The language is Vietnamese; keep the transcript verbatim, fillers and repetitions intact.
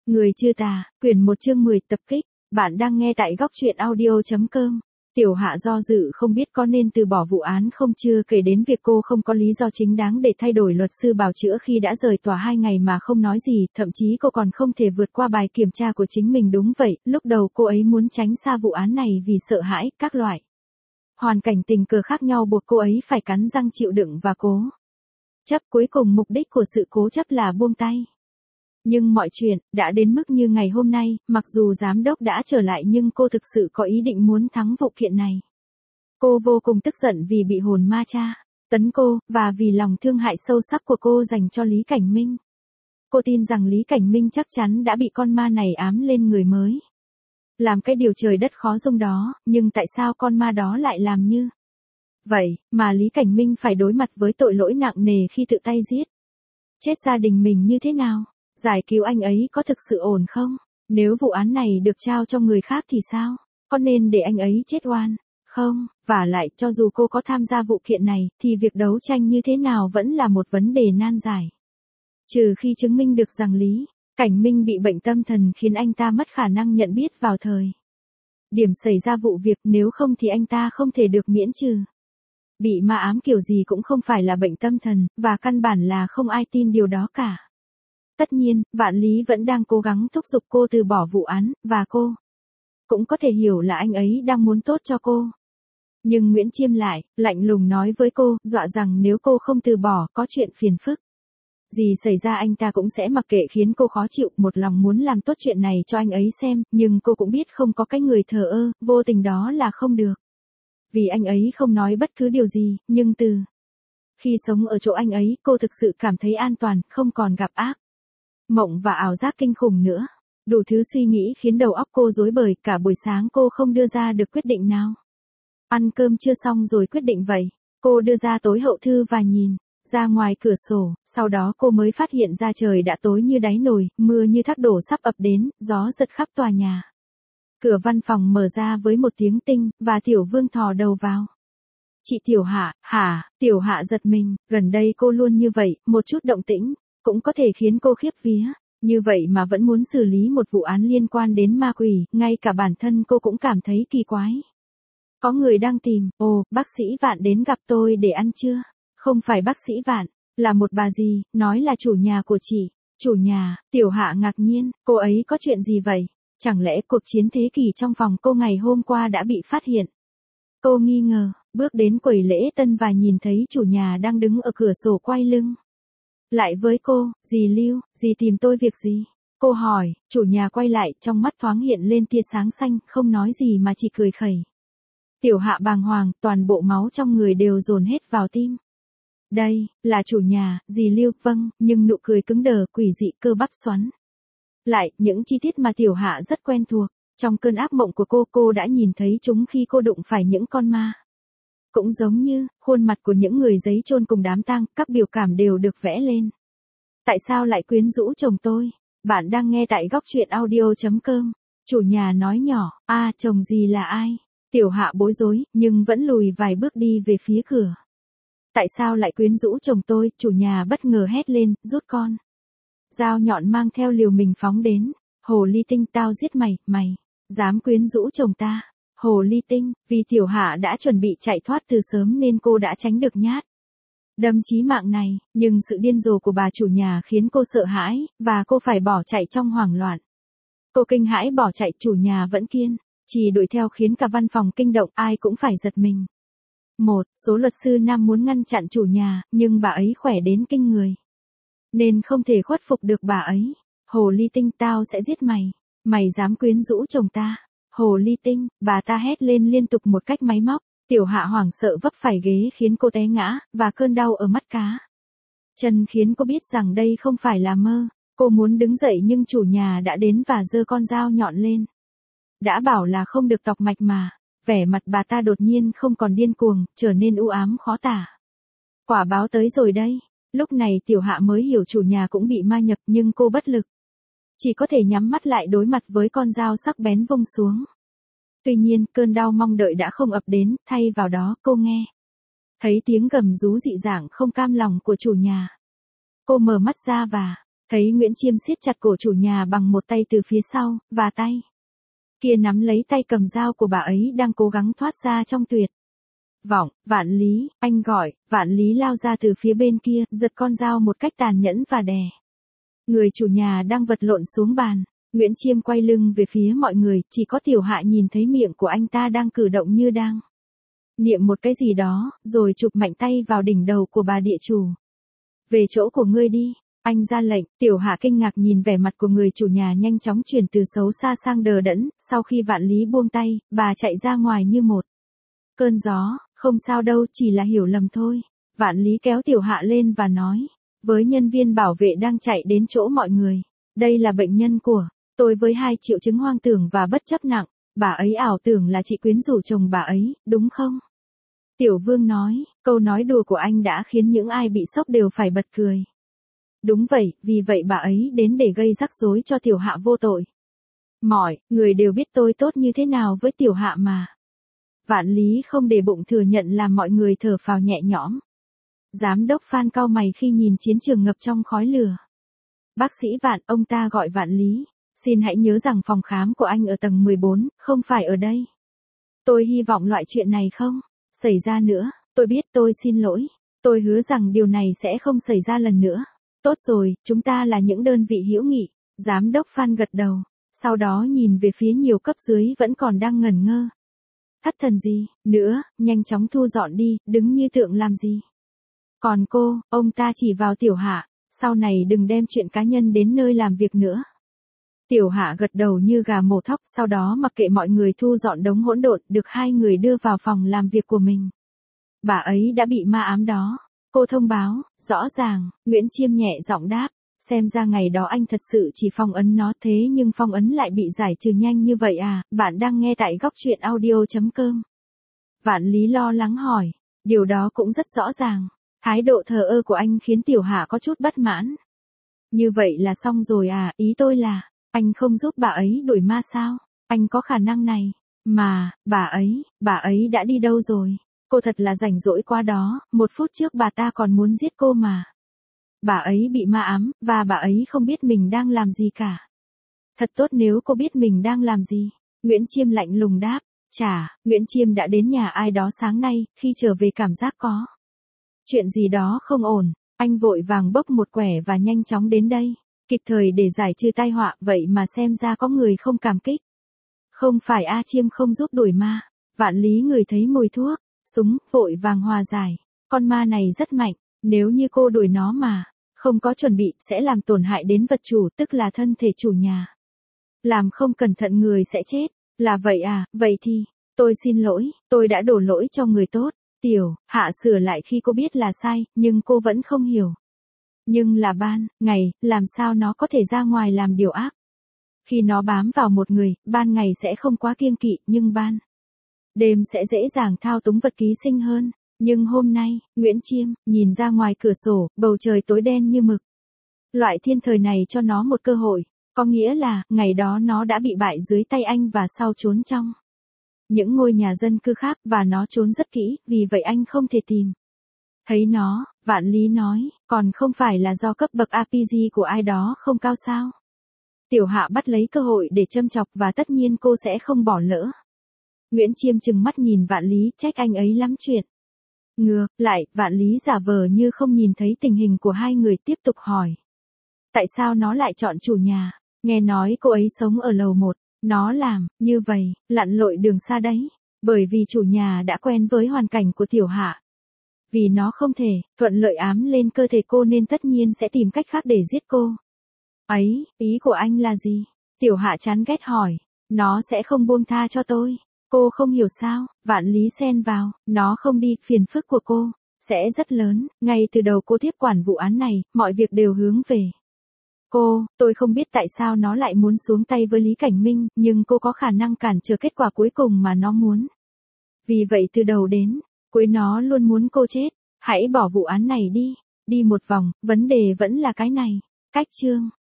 Người chưa tà, quyển một chương mười tập kích, bạn đang nghe tại góc truyện audio.com. Tiểu Hạ do dự không biết có nên từ bỏ vụ án không, chưa kể đến việc cô không có lý do chính đáng để thay đổi luật sư bào chữa khi đã rời tòa hai ngày mà không nói gì, thậm chí cô còn không thể vượt qua bài kiểm tra của chính mình. Đúng vậy, lúc đầu cô ấy muốn tránh xa vụ án này vì sợ hãi, các loại hoàn cảnh tình cờ khác nhau buộc cô ấy phải cắn răng chịu đựng và cố chấp. Cuối cùng mục đích của sự cố chấp là buông tay. Nhưng mọi chuyện đã đến mức như ngày hôm nay, mặc dù giám đốc đã trở lại nhưng cô thực sự có ý định muốn thắng vụ kiện này. Cô vô cùng tức giận vì bị hồn ma cha tấn cô, và vì lòng thương hại sâu sắc của cô dành cho Lý Cảnh Minh. Cô tin rằng Lý Cảnh Minh chắc chắn đã bị con ma này ám lên người mới làm cái điều trời đất khó dung đó, nhưng tại sao con ma đó lại làm như vậy, mà Lý Cảnh Minh phải đối mặt với tội lỗi nặng nề khi tự tay giết chết gia đình mình như thế nào? Giải cứu anh ấy có thực sự ổn không? Nếu vụ án này được trao cho người khác thì sao? Có nên để anh ấy chết oan không? Vả lại, cho dù cô có tham gia vụ kiện này, thì việc đấu tranh như thế nào vẫn là một vấn đề nan giải. Trừ khi chứng minh được rằng Lý Cảnh Minh bị bệnh tâm thần khiến anh ta mất khả năng nhận biết vào thời điểm xảy ra vụ việc, nếu không thì anh ta không thể được miễn trừ. Bị ma ám kiểu gì cũng không phải là bệnh tâm thần, và căn bản là không ai tin điều đó cả. Tất nhiên, Vạn Lý vẫn đang cố gắng thúc giục cô từ bỏ vụ án, và cô cũng có thể hiểu là anh ấy đang muốn tốt cho cô. Nhưng Nguyễn Chiêm lại, lạnh lùng nói với cô, dọa rằng nếu cô không từ bỏ, có chuyện phiền phức gì xảy ra anh ta cũng sẽ mặc kệ, khiến cô khó chịu, một lòng muốn làm tốt chuyện này cho anh ấy xem, nhưng cô cũng biết không có cái người thờ ơ, vô tình đó là không được. Vì anh ấy không nói bất cứ điều gì, nhưng từ khi sống ở chỗ anh ấy, cô thực sự cảm thấy an toàn, không còn gặp ác mộng và ảo giác kinh khủng nữa. Đủ thứ suy nghĩ khiến đầu óc cô rối bời, cả buổi sáng cô không đưa ra được quyết định nào. Ăn cơm chưa xong rồi quyết định vậy. Cô đưa ra tối hậu thư và nhìn ra ngoài cửa sổ, sau đó cô mới phát hiện ra trời đã tối như đáy nồi, mưa như thác đổ sắp ập đến, gió giật khắp tòa nhà. Cửa văn phòng mở ra với một tiếng tinh, và Tiểu Vương thò đầu vào. Chị Tiểu Hạ, hả? Tiểu Hạ giật mình, gần đây cô luôn như vậy, một chút động tĩnh cũng có thể khiến cô khiếp vía. Như vậy mà vẫn muốn xử lý một vụ án liên quan đến ma quỷ, ngay cả bản thân cô cũng cảm thấy kỳ quái. Có người đang tìm, ồ, bác sĩ Vạn đến gặp tôi để ăn trưa. Không phải bác sĩ Vạn, là một bà gì, nói là chủ nhà của chị. Chủ nhà? Tiểu Hạ ngạc nhiên, cô ấy có chuyện gì vậy? Chẳng lẽ cuộc chiến thế kỷ trong phòng cô ngày hôm qua đã bị phát hiện? Cô nghi ngờ, bước đến quầy lễ tân và nhìn thấy chủ nhà đang đứng ở cửa sổ quay lưng lại với cô. Dì Lưu, dì tìm tôi việc gì? Cô hỏi. Chủ nhà quay lại, trong mắt thoáng hiện lên tia sáng xanh, không nói gì mà chỉ cười khẩy. Tiểu Hạ bàng hoàng, toàn bộ máu trong người đều dồn hết vào tim. Đây, là chủ nhà, dì Lưu, vâng, nhưng nụ cười cứng đờ, quỷ dị, cơ bắp xoắn lại, những chi tiết mà Tiểu Hạ rất quen thuộc. Trong cơn ác mộng của cô, cô đã nhìn thấy chúng khi cô đụng phải những con ma. Cũng giống như khuôn mặt của những người giấy chôn cùng đám tang, các biểu cảm đều được vẽ lên. Tại sao lại quyến rũ chồng tôi? Bạn đang nghe tại góc truyện audio.com. Chủ nhà nói nhỏ, a chồng gì là ai? Tiểu Hạ bối rối, nhưng vẫn lùi vài bước đi về phía cửa. Tại sao lại quyến rũ chồng tôi? Chủ nhà bất ngờ hét lên, rút con dao nhọn mang theo liều mình phóng đến. Hồ ly tinh, tao giết mày, mày dám quyến rũ chồng ta? Hồ ly tinh, vì Tiểu Hạ đã chuẩn bị chạy thoát từ sớm nên cô đã tránh được nhát đâm chí mạng này, nhưng sự điên rồ của bà chủ nhà khiến cô sợ hãi, và cô phải bỏ chạy trong hoảng loạn. Cô kinh hãi bỏ chạy, chủ nhà vẫn kiên trì đuổi theo khiến cả văn phòng kinh động, ai cũng phải giật mình. Một số luật sư nam muốn ngăn chặn chủ nhà, nhưng bà ấy khỏe đến kinh người, nên không thể khuất phục được bà ấy. Hồ ly tinh, tao sẽ giết mày, mày dám quyến rũ chồng ta? Hồ ly tinh, bà ta hét lên liên tục một cách máy móc. Tiểu Hạ hoảng sợ vấp phải ghế khiến cô té ngã, và cơn đau ở mắt cá chân khiến cô biết rằng đây không phải là mơ. Cô muốn đứng dậy nhưng chủ nhà đã đến và giơ con dao nhọn lên. Đã bảo là không được tọc mạch mà. Vẻ mặt bà ta đột nhiên không còn điên cuồng, trở nên u ám khó tả. Quả báo tới rồi đây. Lúc này Tiểu Hạ mới hiểu chủ nhà cũng bị ma nhập, nhưng cô bất lực. Chỉ có thể nhắm mắt lại đối mặt với con dao sắc bén vung xuống. Tuy nhiên, cơn đau mong đợi đã không ập đến, thay vào đó, cô nghe thấy tiếng gầm rú dị dạng không cam lòng của chủ nhà. Cô mở mắt ra và Thấy Nguyễn Chiêm siết chặt cổ chủ nhà bằng một tay từ phía sau, và tay kia nắm lấy tay cầm dao của bà ấy đang cố gắng thoát ra trong tuyệt vọng. Vạn Lý, anh gọi. Vạn Lý lao ra từ phía bên kia, giật con dao một cách tàn nhẫn và đè người chủ nhà đang vật lộn xuống bàn. Nguyễn Chiêm quay lưng về phía mọi người, chỉ có Tiểu Hạ nhìn thấy miệng của anh ta đang cử động như đang niệm một cái gì đó, rồi chụp mạnh tay vào đỉnh đầu của bà địa chủ. Về chỗ của ngươi đi, anh ra lệnh. Tiểu Hạ kinh ngạc nhìn vẻ mặt của người chủ nhà nhanh chóng chuyển từ xấu xa sang đờ đẫn. Sau khi Vạn Lý buông tay, bà chạy ra ngoài như một cơn gió. Không sao đâu, chỉ là hiểu lầm thôi. Vạn Lý kéo Tiểu Hạ lên và nói với nhân viên bảo vệ đang chạy đến chỗ mọi người. Đây là bệnh nhân của tôi với hai triệu chứng hoang tưởng và bất chấp nặng. Bà ấy ảo tưởng là chị quyến rũ chồng bà ấy, đúng không? Tiểu Vương nói, câu nói đùa của anh đã khiến những ai bị sốc đều phải bật cười. Đúng vậy, vì vậy bà ấy đến để gây rắc rối cho Tiểu Hạ vô tội. Mọi người đều biết tôi tốt như thế nào với Tiểu Hạ mà. Vạn Lý không để bụng thừa nhận làm mọi người thở phào nhẹ nhõm. Giám đốc Phan cau mày khi nhìn chiến trường ngập trong khói lửa. Bác sĩ Vạn, ông ta gọi Vạn Lý. Xin hãy nhớ rằng phòng khám của anh ở tầng mười bốn, không phải ở đây. Tôi hy vọng loại chuyện này không xảy ra nữa. Tôi biết, tôi xin lỗi. Tôi hứa rằng điều này sẽ không xảy ra lần nữa. Tốt rồi, chúng ta là những đơn vị hữu nghị. Giám đốc Phan gật đầu. Sau đó nhìn về phía nhiều cấp dưới vẫn còn đang ngẩn ngơ. Thất thần gì nữa, nhanh chóng thu dọn đi, đứng như tượng làm gì. Còn cô, ông ta chỉ vào Tiểu Hạ, sau này đừng đem chuyện cá nhân đến nơi làm việc nữa. Tiểu Hạ gật đầu như gà mổ thóc, sau đó mặc kệ mọi người thu dọn đống hỗn độn, được hai người đưa vào phòng làm việc của mình. Bà ấy đã bị ma ám đó. Cô thông báo, rõ ràng. Nguyễn Chiêm nhẹ giọng đáp. Xem ra ngày đó anh thật sự chỉ phong ấn nó, thế nhưng phong ấn lại bị giải trừ nhanh như vậy à? Bạn đang nghe tại góc truyện audio chấm com. Vạn Lý lo lắng hỏi. Điều đó cũng rất rõ ràng. Thái độ thờ ơ của anh khiến Tiểu Hạ có chút bất mãn. Như vậy là xong rồi à? Ý tôi là, anh không giúp bà ấy đuổi ma sao? Anh có khả năng này. Mà, bà ấy, bà ấy đã đi đâu rồi? Cô thật là rảnh rỗi quá đó, một phút trước bà ta còn muốn giết cô mà. Bà ấy bị ma ám, và bà ấy không biết mình đang làm gì cả. Thật tốt nếu cô biết mình đang làm gì. Nguyễn Chiêm lạnh lùng đáp. Chà, Nguyễn Chiêm đã đến nhà ai đó sáng nay, khi trở về cảm giác có chuyện gì đó không ổn. Anh vội vàng bốc một quẻ và nhanh chóng đến đây. Kịp thời để giải trừ tai họa, vậy mà xem ra có người không cảm kích. Không phải A Chiêm không giúp đuổi ma. Vạn Lý ngửi thấy mùi thuốc, súng, vội vàng hòa giải. Con ma này rất mạnh, nếu như cô đuổi nó mà không có chuẩn bị, sẽ làm tổn hại đến vật chủ, tức là thân thể chủ nhà. Làm không cẩn thận người sẽ chết. Là vậy à? Vậy thì, tôi xin lỗi, tôi đã đổ lỗi cho người tốt. Tiểu Hạ sửa lại khi cô biết là sai, nhưng cô vẫn không hiểu. Nhưng là ban ngày, làm sao nó có thể ra ngoài làm điều ác? Khi nó bám vào một người, ban ngày sẽ không quá kiêng kỵ, nhưng ban đêm sẽ dễ dàng thao túng vật ký sinh hơn. Nhưng hôm nay, Nguyễn Chiêm nhìn ra ngoài cửa sổ, bầu trời tối đen như mực. Loại thiên thời này cho nó một cơ hội, có nghĩa là, ngày đó nó đã bị bại dưới tay anh và sau trốn trong những ngôi nhà dân cư khác, và nó trốn rất kỹ, vì vậy anh không thể tìm thấy nó. Vạn Lý nói, còn không phải là do cấp bậc a pê giê của ai đó không cao sao? Tiểu Hạ bắt lấy cơ hội để châm chọc, và tất nhiên cô sẽ không bỏ lỡ. Nguyễn Chiêm trừng mắt nhìn Vạn Lý, trách anh ấy lắm chuyện. Ngược lại, Vạn Lý giả vờ như không nhìn thấy tình hình của hai người, tiếp tục hỏi. Tại sao nó lại chọn chủ nhà? Nghe nói cô ấy sống ở lầu một. Nó làm như vậy, lặn lội đường xa đấy. Bởi vì chủ nhà đã quen với hoàn cảnh của Tiểu Hạ. Vì nó không thể thuận lợi ám lên cơ thể cô nên tất nhiên sẽ tìm cách khác để giết cô. Ấy, ý của anh là gì? Tiểu Hạ chán ghét hỏi. Nó sẽ không buông tha cho tôi. Cô không hiểu sao? Vạn Lý xen vào. Nó không đi, phiền phức của cô sẽ rất lớn. Ngay từ đầu cô tiếp quản vụ án này, mọi việc đều hướng về cô. Tôi không biết tại sao nó lại muốn xuống tay với Lý Cảnh Minh, nhưng cô có khả năng cản trở kết quả cuối cùng mà nó muốn. Vì vậy từ đầu đến cuối nó luôn muốn cô chết. Hãy bỏ vụ án này đi. Đi một vòng, vấn đề vẫn là cái này. Cách chương